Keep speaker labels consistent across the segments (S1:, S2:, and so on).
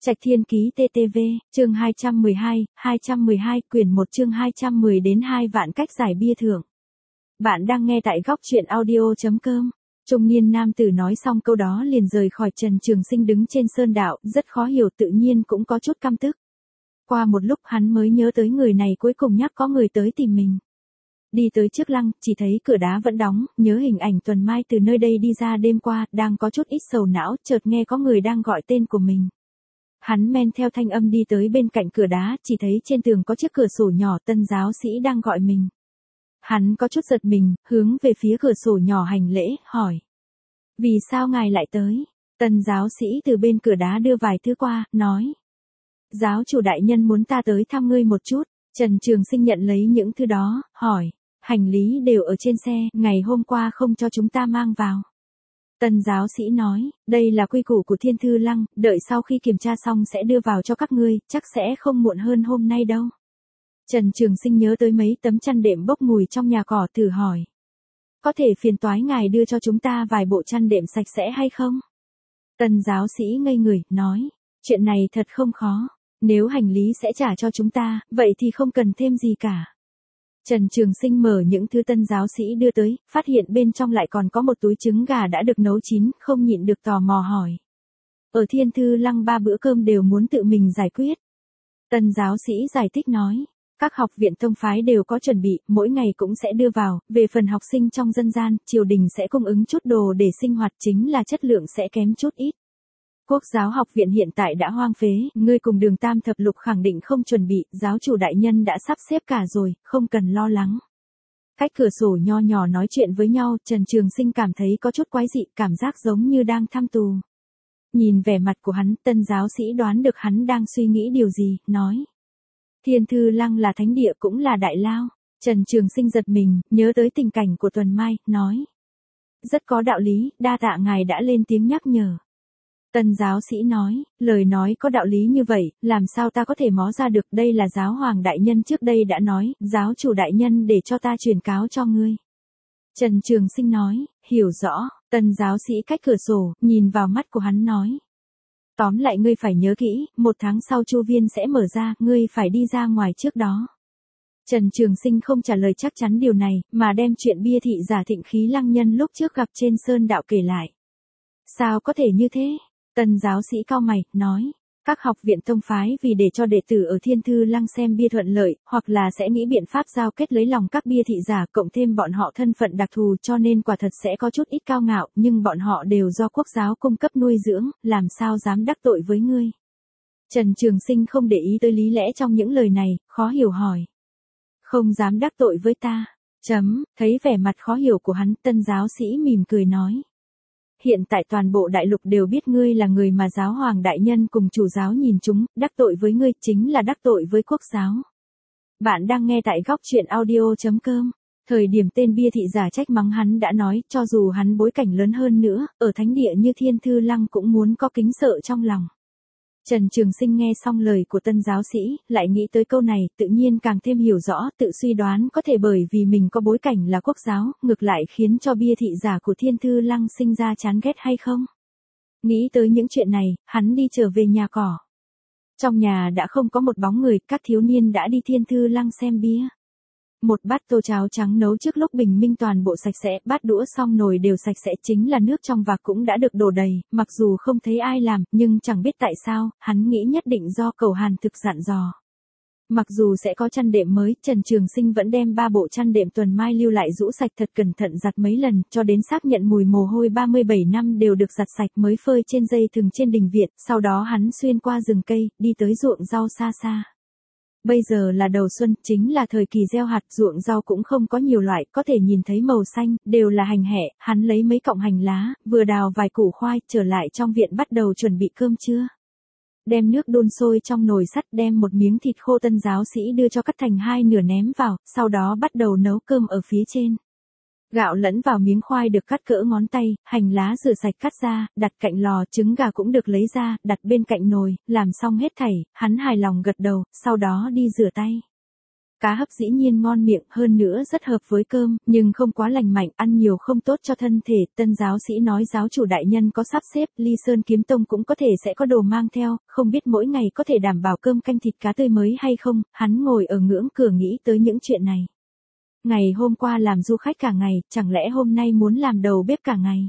S1: Trạch Thiên Ký TTV, chương 212, quyển 1 chương 210 đến 2 vạn cách giải bia thưởng. Bạn đang nghe tại góc truyện audio.com. Trung niên nam tử nói xong câu đó liền rời khỏi. Trần Trường Sinh đứng trên sơn đạo, rất khó hiểu, tự nhiên cũng có chút căm tức. Qua một lúc hắn mới nhớ tới người này cuối cùng nhắc có người tới tìm mình. Đi tới trước lăng, chỉ thấy cửa đá vẫn đóng, nhớ hình ảnh Tuần Mai từ nơi đây đi ra đêm qua, đang có chút ít sầu não, chợt nghe có người đang gọi tên của mình. Hắn men theo thanh âm đi tới bên cạnh cửa đá, chỉ thấy trên tường có chiếc cửa sổ nhỏ, Tân giáo sĩ đang gọi mình. Hắn có chút giật mình, hướng về phía cửa sổ nhỏ hành lễ, hỏi. Vì sao ngài lại tới? Tân giáo sĩ từ bên cửa đá đưa vài thứ qua, nói. Giáo chủ đại nhân muốn ta tới thăm ngươi một chút. Trần Trường Sinh nhận lấy những thứ đó, hỏi. Hành lý đều ở trên xe, ngày hôm qua không cho chúng ta mang vào. Tân giáo sĩ nói, đây là quy củ của Thiên Thư Lăng, đợi sau khi kiểm tra xong sẽ đưa vào cho các ngươi, chắc sẽ không muộn hơn hôm nay đâu. Trần Trường Sinh nhớ tới mấy tấm chăn đệm bốc mùi trong nhà cỏ, thử hỏi. Có thể phiền toái ngài đưa cho chúng ta vài bộ chăn đệm sạch sẽ hay không? Tân giáo sĩ ngây người, nói, chuyện này thật không khó, nếu hành lý sẽ trả cho chúng ta, vậy thì không cần thêm gì cả. Trần Trường Sinh mở những thứ tân giáo sĩ đưa tới, phát hiện bên trong lại còn có một túi trứng gà đã được nấu chín, không nhịn được tò mò hỏi. Ở Thiên Thư Lăng 3 bữa cơm đều muốn tự mình giải quyết. Tân giáo sĩ giải thích nói, các học viện tông phái đều có chuẩn bị, mỗi ngày cũng sẽ đưa vào, về phần học sinh trong dân gian, triều đình sẽ cung ứng chút đồ để sinh hoạt, chính là chất lượng sẽ kém chút ít. Quốc giáo học viện hiện tại đã hoang phế, ngươi cùng Đường Tam thập lục khẳng định không chuẩn bị, giáo chủ đại nhân đã sắp xếp cả rồi, không cần lo lắng. Cách cửa sổ nho nhỏ nói chuyện với nhau, Trần Trường Sinh cảm thấy có chút quái dị, cảm giác giống như đang thăm tù. Nhìn vẻ mặt của hắn, tân giáo sĩ đoán được hắn đang suy nghĩ điều gì, nói. Thiên Thư Lăng là thánh địa cũng là đại lao. Trần Trường Sinh giật mình, nhớ tới tình cảnh của Tuần Mai, nói. Rất có đạo lý, đa tạ ngài đã lên tiếng nhắc nhở. Tân giáo sĩ nói, lời nói có đạo lý như vậy, làm sao ta có thể mó ra được, đây là giáo hoàng đại nhân trước đây đã nói, giáo chủ đại nhân để cho ta truyền cáo cho ngươi. Trần Trường Sinh nói, hiểu rõ, tân giáo sĩ cách cửa sổ, nhìn vào mắt của hắn nói. Tóm lại ngươi phải nhớ kỹ, 1 tháng sau chu viên sẽ mở ra, ngươi phải đi ra ngoài trước đó. Trần Trường Sinh không trả lời chắc chắn điều này, mà đem chuyện bia thị giả Thịnh Khí Lăng nhân lúc trước gặp trên sơn đạo kể lại. Sao có thể như thế? Tân giáo sĩ cau mày, nói, các học viện tông phái vì để cho đệ tử ở Thiên Thư Lăng xem bia thuận lợi, hoặc là sẽ nghĩ biện pháp giao kết lấy lòng các bia thị giả, cộng thêm bọn họ thân phận đặc thù, cho nên quả thật sẽ có chút ít cao ngạo, nhưng bọn họ đều do quốc giáo cung cấp nuôi dưỡng, làm sao dám đắc tội với ngươi. Trần Trường Sinh không để ý tới lý lẽ trong những lời này, khó hiểu hỏi. Không dám đắc tội với ta. Thấy vẻ mặt khó hiểu của hắn, tân giáo sĩ mỉm cười nói. Hiện tại toàn bộ đại lục đều biết ngươi là người mà giáo hoàng đại nhân cùng chủ giáo nhìn chúng, đắc tội với ngươi chính là đắc tội với quốc giáo. Bạn đang nghe tại góc truyện audio.com. Thời điểm tên bia thị giả trách mắng hắn đã nói, cho dù hắn bối cảnh lớn hơn nữa, ở thánh địa như Thiên Thư Lăng cũng muốn có kính sợ trong lòng. Trần Trường Sinh nghe xong lời của tân giáo sĩ, lại nghĩ tới câu này, tự nhiên càng thêm hiểu rõ, tự suy đoán có thể bởi vì mình có bối cảnh là quốc giáo, ngược lại khiến cho bia thị giả của Thiên Thư Lăng sinh ra chán ghét hay không? Nghĩ tới những chuyện này, hắn đi trở về nhà cỏ. Trong nhà đã không có một bóng người, các thiếu niên đã đi Thiên Thư Lăng xem bia. Một bát tô cháo trắng nấu trước lúc bình minh toàn bộ sạch sẽ, bát đũa xong nồi đều sạch sẽ, chính là nước trong vạc cũng đã được đổ đầy, mặc dù không thấy ai làm, nhưng chẳng biết tại sao, hắn nghĩ nhất định do Cầu Hàn thực dặn dò. Mặc dù sẽ có chăn đệm mới, Trần Trường Sinh vẫn đem 3 bộ chăn đệm Tuần Mai lưu lại rũ sạch thật cẩn thận giặt mấy lần, cho đến xác nhận mùi mồ hôi 37 năm đều được giặt sạch mới phơi trên dây thừng trên đình viện, sau đó hắn xuyên qua rừng cây, đi tới ruộng rau xa xa. Bây giờ là đầu xuân, chính là thời kỳ gieo hạt, ruộng rau cũng không có nhiều loại, có thể nhìn thấy màu xanh, đều là hành hẹ, hắn lấy mấy cọng hành lá, vừa đào vài củ khoai, trở lại trong viện bắt đầu chuẩn bị cơm trưa. Đem nước đun sôi trong nồi sắt, đem một miếng thịt khô tân giáo sĩ đưa cho cắt thành 2 nửa ném vào, sau đó bắt đầu nấu cơm ở phía trên. Gạo lẫn vào miếng khoai được cắt cỡ ngón tay, hành lá rửa sạch cắt ra, đặt cạnh lò, trứng gà cũng được lấy ra, đặt bên cạnh nồi, làm xong hết thảy, hắn hài lòng gật đầu, sau đó đi rửa tay. cá hấp dĩ nhiên ngon miệng, hơn nữa rất hợp với cơm, nhưng không quá lành mạnh, ăn nhiều không tốt cho thân thể. Tân giáo sĩ nói giáo chủ đại nhân có sắp xếp, Ly Sơn Kiếm Tông cũng có thể sẽ có đồ mang theo, không biết mỗi ngày có thể đảm bảo cơm canh thịt cá tươi mới hay không. Hắn ngồi ở ngưỡng cửa nghĩ tới những chuyện này. Ngày hôm qua làm du khách cả ngày, chẳng lẽ hôm nay muốn làm đầu bếp cả ngày?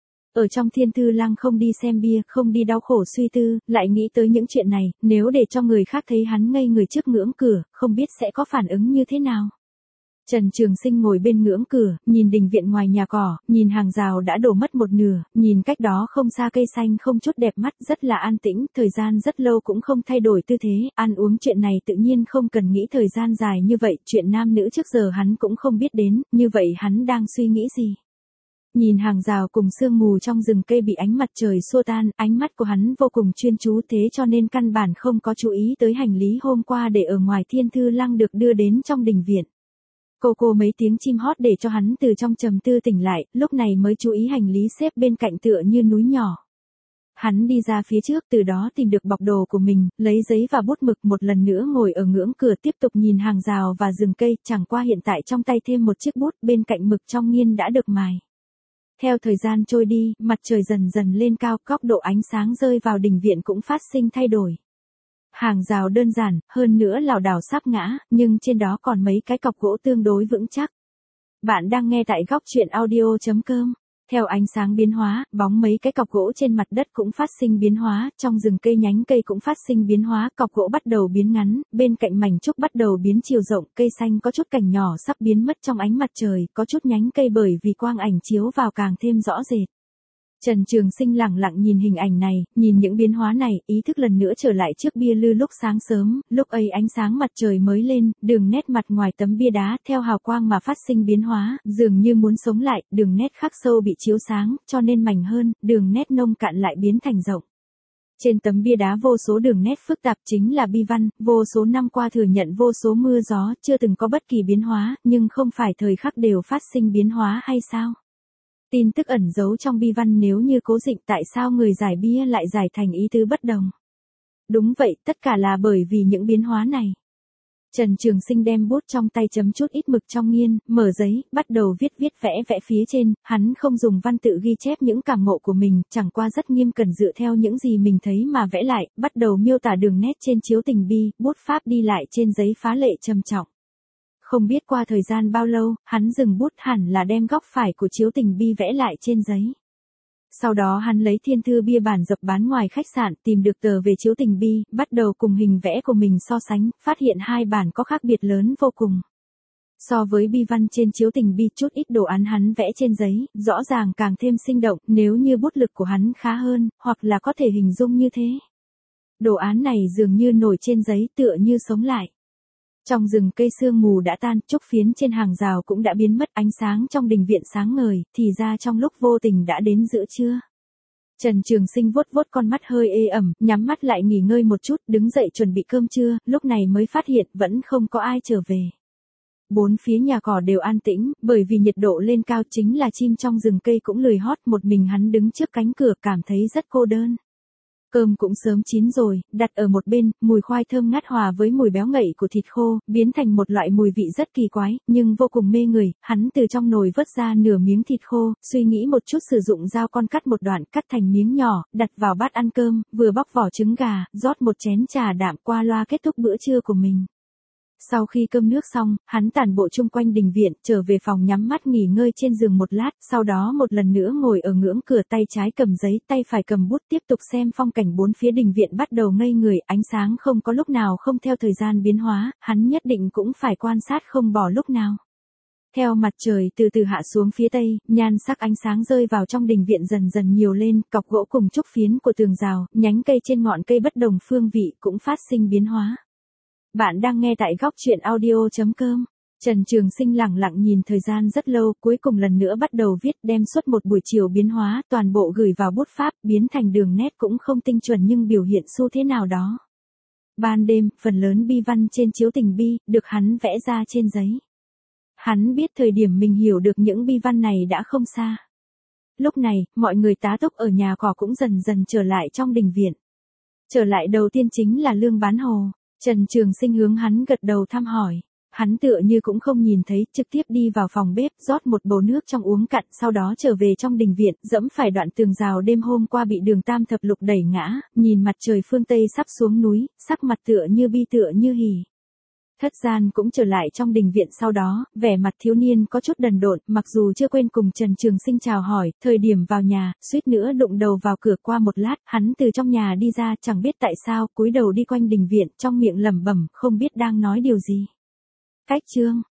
S1: Ở trong Thiên Thư Lăng không đi xem bia, không đi đau khổ suy tư, lại nghĩ tới những chuyện này, nếu để cho người khác thấy hắn ngây người trước ngưỡng cửa, không biết sẽ có phản ứng như thế nào. Trần Trường Sinh ngồi bên ngưỡng cửa, nhìn đình viện ngoài nhà cỏ, nhìn hàng rào đã đổ mất một nửa, nhìn cách đó không xa cây xanh không chút đẹp mắt, rất là an tĩnh, thời gian rất lâu cũng không thay đổi tư thế, ăn uống chuyện này tự nhiên không cần nghĩ thời gian dài như vậy, chuyện nam nữ trước giờ hắn cũng không biết đến, như vậy hắn đang suy nghĩ gì? Nhìn hàng rào cùng sương mù trong rừng cây bị ánh mặt trời xua tan, ánh mắt của hắn vô cùng chuyên chú, thế cho nên căn bản không có chú ý tới hành lý hôm qua để ở ngoài Thiên Thư Lăng được đưa đến trong đình viện. Cô mấy tiếng chim hót để cho hắn từ trong trầm tư tỉnh lại, lúc này mới chú ý hành lý xếp bên cạnh tựa như núi nhỏ. Hắn đi ra phía trước, từ đó tìm được bọc đồ của mình, lấy giấy và bút mực, một lần nữa ngồi ở ngưỡng cửa tiếp tục nhìn hàng rào và rừng cây, chẳng qua hiện tại trong tay thêm một chiếc bút, bên cạnh mực trong nghiên đã được mài. Theo thời gian trôi đi, mặt trời dần dần lên cao, góc độ ánh sáng rơi vào đình viện cũng phát sinh thay đổi. Hàng rào đơn giản, hơn nữa lảo đảo sắp ngã, nhưng trên đó còn mấy cái cọc gỗ tương đối vững chắc. Bạn đang nghe tại góc truyện audio.com. Theo ánh sáng biến hóa, bóng mấy cái cọc gỗ trên mặt đất cũng phát sinh biến hóa, trong rừng cây nhánh cây cũng phát sinh biến hóa, cọc gỗ bắt đầu biến ngắn, bên cạnh mảnh trúc bắt đầu biến chiều rộng, cây xanh có chút cành nhỏ sắp biến mất trong ánh mặt trời, có chút nhánh cây bởi vì quang ảnh chiếu vào càng thêm rõ rệt. Trần Trường Sinh lặng lặng nhìn hình ảnh này, nhìn những biến hóa này, ý thức lần nữa trở lại trước bia lư lúc sáng sớm, lúc ấy ánh sáng mặt trời mới lên, đường nét mặt ngoài tấm bia đá theo hào quang mà phát sinh biến hóa, dường như muốn sống lại, đường nét khắc sâu bị chiếu sáng, cho nên mảnh hơn, đường nét nông cạn lại biến thành rộng. Trên tấm bia đá vô số đường nét phức tạp chính là bi văn, vô số năm qua thừa nhận vô số mưa gió, chưa từng có bất kỳ biến hóa, nhưng không phải thời khắc đều phát sinh biến hóa hay sao? Tin tức ẩn giấu trong bi văn nếu như cố định, tại sao người giải bia lại giải thành ý tứ bất đồng? Đúng vậy, tất cả là bởi vì những biến hóa này. Trần Trường Sinh đem bút trong tay chấm chút ít mực trong nghiên, mở giấy, bắt đầu viết vẽ phía trên, hắn không dùng văn tự ghi chép những cảm ngộ của mình, chẳng qua rất nghiêm cẩn dựa theo những gì mình thấy mà vẽ lại, bắt đầu miêu tả đường nét trên chiếu tình bi, bút pháp đi lại trên giấy phá lệ trầm trọng. Không biết qua thời gian bao lâu, hắn dừng bút, hẳn là đem góc phải của chiếu tình bi vẽ lại trên giấy. Sau đó hắn lấy thiên thư bia bản dập bán ngoài khách sạn, tìm được tờ về chiếu tình bi, bắt đầu cùng hình vẽ của mình so sánh, phát hiện hai bản có khác biệt lớn vô cùng. So với bi văn trên chiếu tình bi, chút ít đồ án hắn vẽ trên giấy, rõ ràng càng thêm sinh động, nếu như bút lực của hắn khá hơn, hoặc là có thể hình dung như thế. Đồ án này dường như nổi trên giấy, tựa như sống lại. Trong rừng cây sương mù đã tan, trúc phiến trên hàng rào cũng đã biến mất, ánh sáng trong đình viện sáng ngời, thì ra trong lúc vô tình đã đến giữa trưa. Trần Trường Sinh vuốt vuốt con mắt hơi ê ẩm, nhắm mắt lại nghỉ ngơi một chút, đứng dậy chuẩn bị cơm trưa, lúc này mới phát hiện vẫn không có ai trở về. Bốn phía nhà cỏ đều an tĩnh, bởi vì nhiệt độ lên cao, chính là chim trong rừng cây cũng lười hót, một mình hắn đứng trước cánh cửa cảm thấy rất cô đơn. Cơm cũng sớm chín rồi, đặt ở một bên, mùi khoai thơm ngát hòa với mùi béo ngậy của thịt khô, biến thành một loại mùi vị rất kỳ quái, nhưng vô cùng mê người. Hắn từ trong nồi vớt ra nửa miếng thịt khô, suy nghĩ một chút sử dụng dao con cắt một đoạn, cắt thành miếng nhỏ, đặt vào bát ăn cơm, vừa bóc vỏ trứng gà, rót một chén trà đạm, qua loa kết thúc bữa trưa của mình. Sau khi cơm nước xong, hắn tản bộ chung quanh đình viện, trở về phòng nhắm mắt nghỉ ngơi trên giường một lát, sau đó một lần nữa ngồi ở ngưỡng cửa, tay trái cầm giấy, tay phải cầm bút, tiếp tục xem phong cảnh bốn phía đình viện, bắt đầu ngây người, ánh sáng không có lúc nào không theo thời gian biến hóa, hắn nhất định cũng phải quan sát không bỏ lúc nào. Theo mặt trời từ từ hạ xuống phía tây, nhan sắc ánh sáng rơi vào trong đình viện dần dần nhiều lên, cọc gỗ cùng trúc phiến của tường rào, nhánh cây trên ngọn cây bất đồng phương vị cũng phát sinh biến hóa. Bạn đang nghe tại góc truyện audio.com. Trần Trường Sinh lặng lặng nhìn thời gian rất lâu, cuối cùng lần nữa bắt đầu viết, đem suốt một buổi chiều biến hóa, toàn bộ gửi vào bút pháp, biến thành đường nét cũng không tinh chuẩn nhưng biểu hiện xu thế nào đó. Ban đêm, phần lớn bi văn trên chiếu tình bi, được hắn vẽ ra trên giấy. Hắn biết thời điểm mình hiểu được những bi văn này đã không xa. Lúc này, mọi người tá túc ở nhà cỏ cũng dần dần trở lại trong đình viện. Trở lại đầu tiên chính là Lương Bán Hồ. Trần Trường Sinh hướng hắn gật đầu thăm hỏi. Hắn tựa như cũng không nhìn thấy, trực tiếp đi vào phòng bếp, rót một bầu nước trong uống cạn, sau đó trở về trong đình viện, dẫm phải đoạn tường rào đêm hôm qua bị Đường Tam thập lục đẩy ngã, nhìn mặt trời phương Tây sắp xuống núi, sắc mặt tựa như bi tựa như hỉ. Thất Gian cũng trở lại trong đình viện sau đó, vẻ mặt thiếu niên có chút đần độn, mặc dù chưa quên cùng Trần Trường Sinh chào hỏi, thời điểm vào nhà, suýt nữa đụng đầu vào cửa. Qua một lát, hắn từ trong nhà đi ra, chẳng biết tại sao, cúi đầu đi quanh đình viện, trong miệng lẩm bẩm, không biết đang nói điều gì. Cách chương